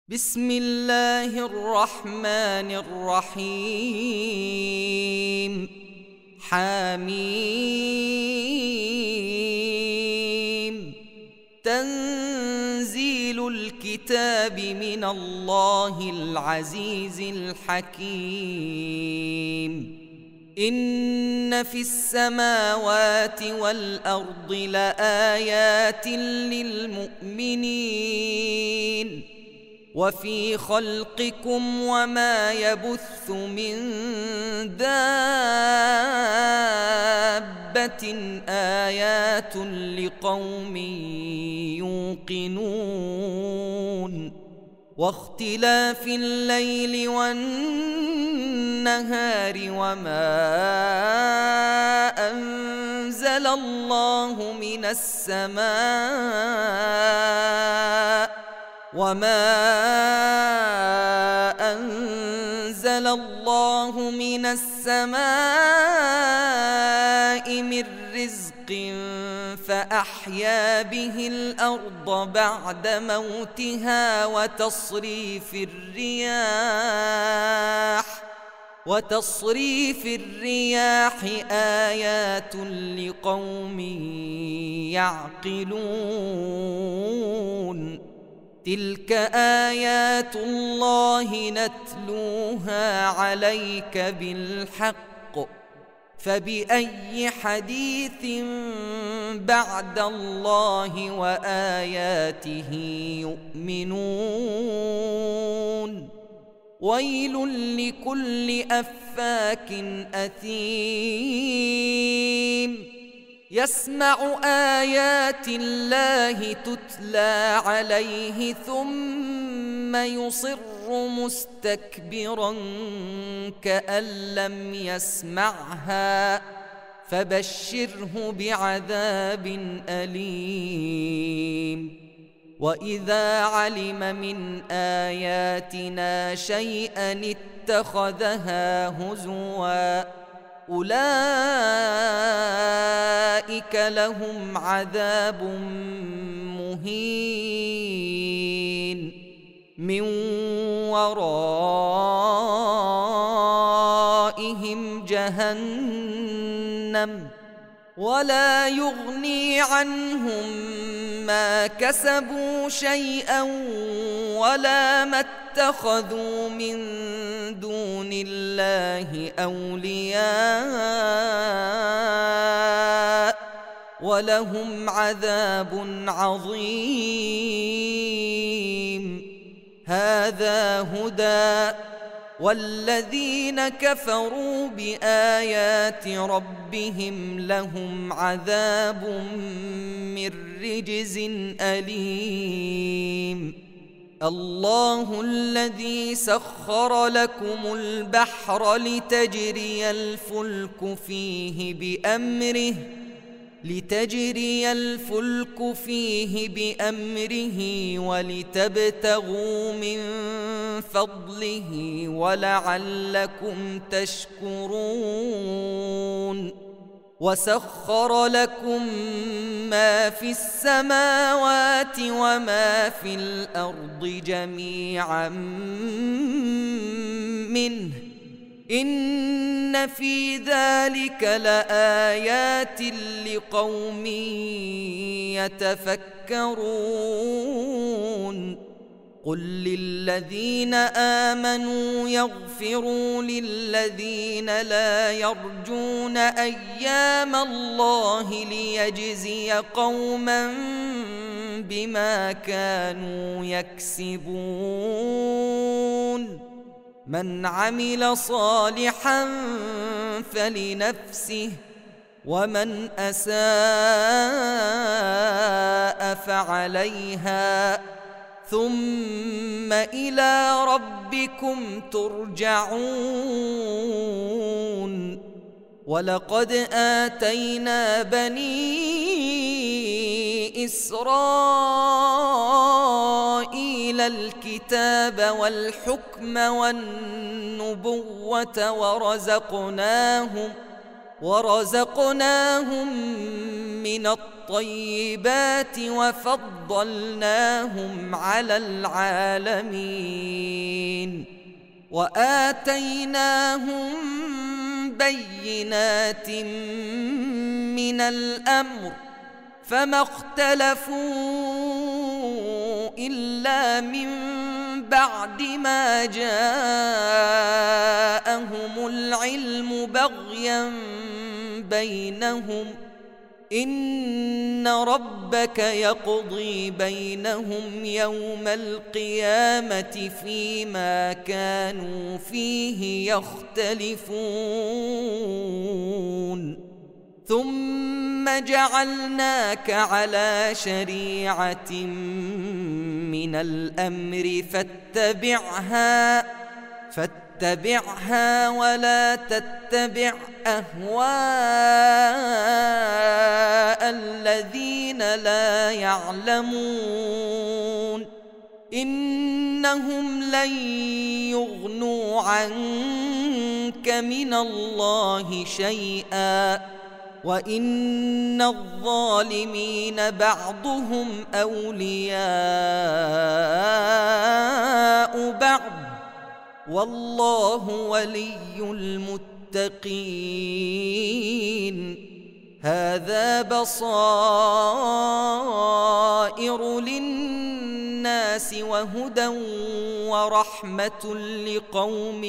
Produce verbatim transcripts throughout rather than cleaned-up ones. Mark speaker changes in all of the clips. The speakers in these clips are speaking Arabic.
Speaker 1: بسم الله الرحمن الرحيم. حميم. تنزيل الكتاب من الله العزيز الحكيم. إن في السماوات والأرض لآيات للمؤمنين وفي خلقكم وما يبث من دابة آيات لقوم يوقنون. واختلاف الليل والنهار وما أنزل الله من السماء وما أنزل الله من السماء من رزق فأحيا به الأرض بعد موتها وتصريف الرياح وتصريف الرياح آيات لقوم يعقلون. تلك آيات الله نتلوها عليك بالحق فبأي حديث بعد الله وآياته يؤمنون. ويل لكل أفاك أثيم يسمع آيات الله تتلى عليه ثم يصر مستكبرا كأن لم يسمعها فبشره بعذاب أليم. وإذا علم من آياتنا شيئا اتخذها هزوا أولئك لهم عذاب مهين من ورائهم جهنم ولا يغني عنهم ما كسبوا شيئا ولا ما اتخذوا من دون الله أولياء ولهم عذاب عظيم. هذا هدى والذين كفروا بآيات ربهم لهم عذاب من رجز أليم. الله الذي سخر لكم البحر لتجري الفلك فيه بأمره لتجري الفلك فيه بأمره ولتبتغوا من فضله ولعلكم تشكرون. وسخر لكم ما في السماوات وما في الأرض جميعا منه إن في ذلك لآيات لقوم يتفكرون. قل للذين آمنوا يغفروا للذين لا يرجون أيام الله ليجزي قوما بما كانوا يكسبون. من عمل صالحا فلنفسه ومن أساء فعليها ثم إلى ربكم ترجعون. ولقد آتينا بني إسرائيل الكتاب والحكم والنبوة ورزقناهم ورزقناهم من الطيبات وفضلناهم على العالمين وآتيناهم بينات من الأمر فما اختلفوا إلا من بعد ما جاءهم العلم بغيا بينهم إن ربك يقضي بينهم يوم القيامة فيما كانوا فيه يختلفون ثم جعلناك على شريعة من الأمر فاتبعها فاتبعها ولا تتبع أهواء الذين لا يعلمون إنهم لن يغنوا عنك من الله شيئا وإن الظالمين بعضهم أولياء بعض والله ولي المتقين هذا بصائر للناس وهدى ورحمة لقوم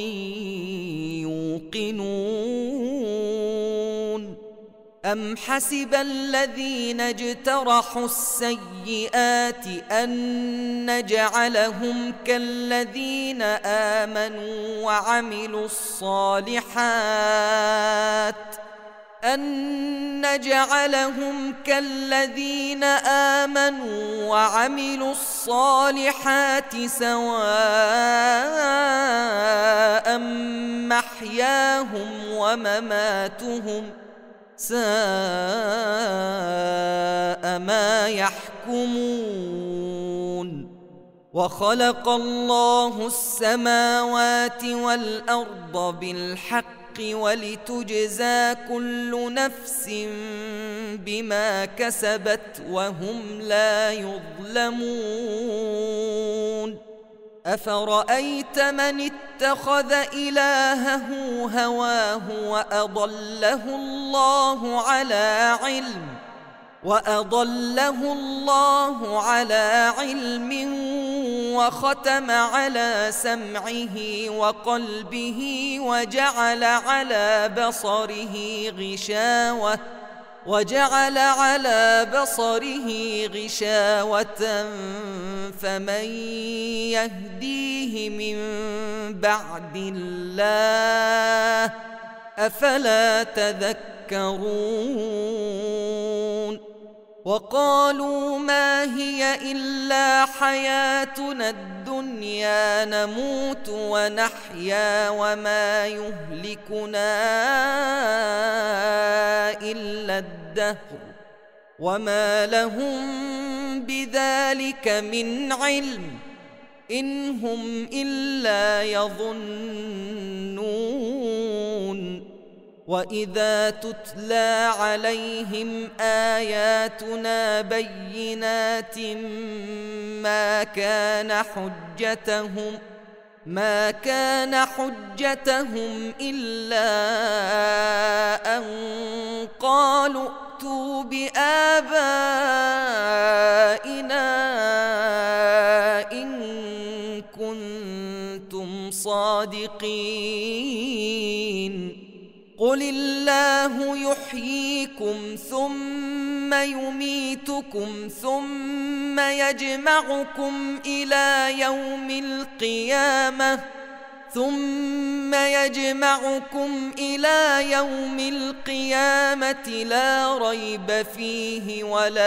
Speaker 1: يوقنون أم حسب الذين اجترحوا السيئات أن نجعلهم كالذين آمنوا وعملوا الصالحات أن نجعلهم كالذين آمنوا وعملوا الصالحات سواء محياهم ومماتهم ساء ما يحكمون وخلق الله السماوات والأرض بالحق ولتجزى كل نفس بما كسبت وهم لا يظلمون أفرأيت من اتخذ إلهه هواه وأضله الله على علم وأضله الله على علم وختم على سمعه وقلبه وجعل على بصره غشاوة وجعل على بصره غشاوة فمن يهديه من بعد الله أفلا تذكرون وقالوا ما هي إلا حياتنا الدنيا نموت ونحيا وما يهلكنا إلا الدهر وما لهم بذلك من علم إن هم إلا يظنون وإذا تتلى عليهم آياتنا بينات ما كان حجتهم ما كان حجتهم إلا أن قالوا ائتوا بآبائنا إن كنتم صادقين قل الله يحييكم ثم يميتكم ثم يجمعكم إلى يوم القيامة ثم يجمعكم إلى يوم القيامة لا ريب فيه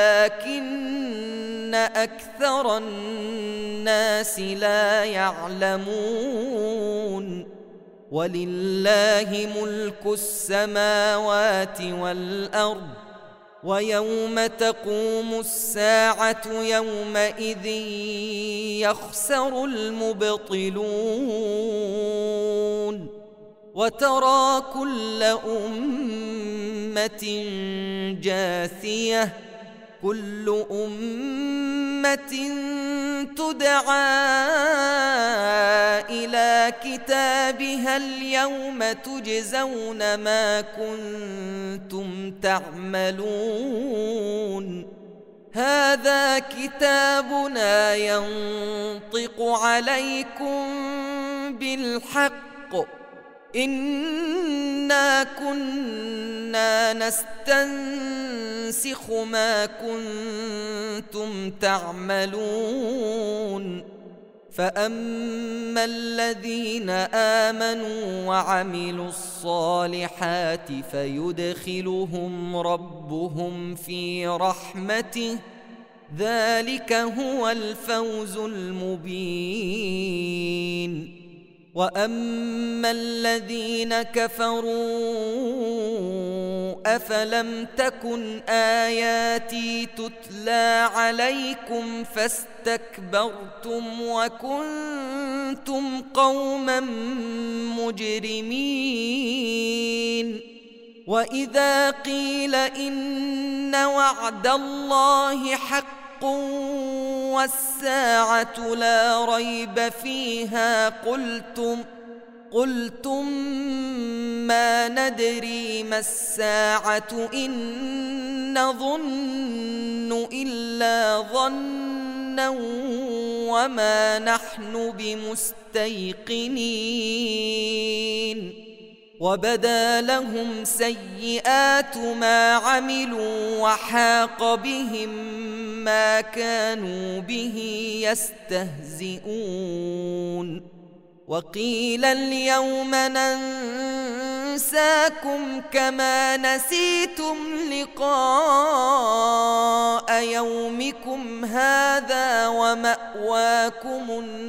Speaker 1: ولكن أكثر الناس لا يعلمون ولله ملك السماوات والأرض ويوم تقوم الساعة يومئذ يخسر المبطلون وترى كل أمة جاثية كل أمة تدعى إلى كتابها اليوم تجزون ما كنتم تعملون هذا كتابنا ينطق عليكم بالحق إنا كنا نستنسخ ما كنتم تعملون فأما الذين آمنوا وعملوا الصالحات فيدخلهم ربهم في رحمته ذلك هو الفوز المبين وأما الذين كفروا أفلم تكن آياتي تتلى عليكم فاستكبرتم وكنتم قوما مجرمين وإذا قيل إن وعد الله حق والساعة لا ريب فيها قلتم قلتم ما ندري ما الساعة إن نظن إلا ظنا وما نحن بمستيقنين وبدا لهم سيئات ما عملوا وحاق بهم ما كانوا به يستهزئون وقيل اليوم ننساكم كما نسيتم لقاء يومكم هذا ومأواكم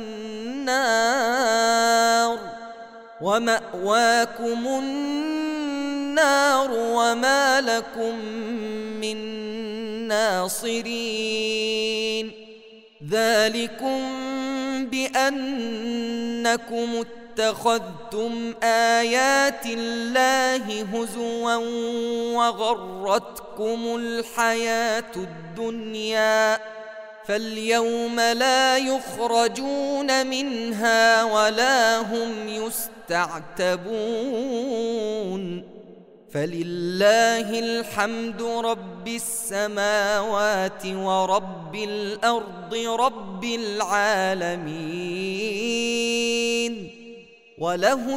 Speaker 1: النار ومأواكم النار وما لكم من ناصرين ذلكم بأنكم اتخذتم آيات الله هزوا وغرتكم الحياة الدنيا فاليوم لا يخرجون منها ولا هم يستعتبون فلله الحمد رب السماوات ورب الأرض رب العالمين وله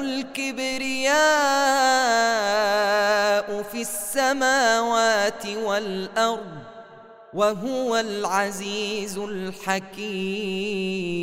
Speaker 1: الكبرياء في السماوات والأرض وهو العزيز الحكيم.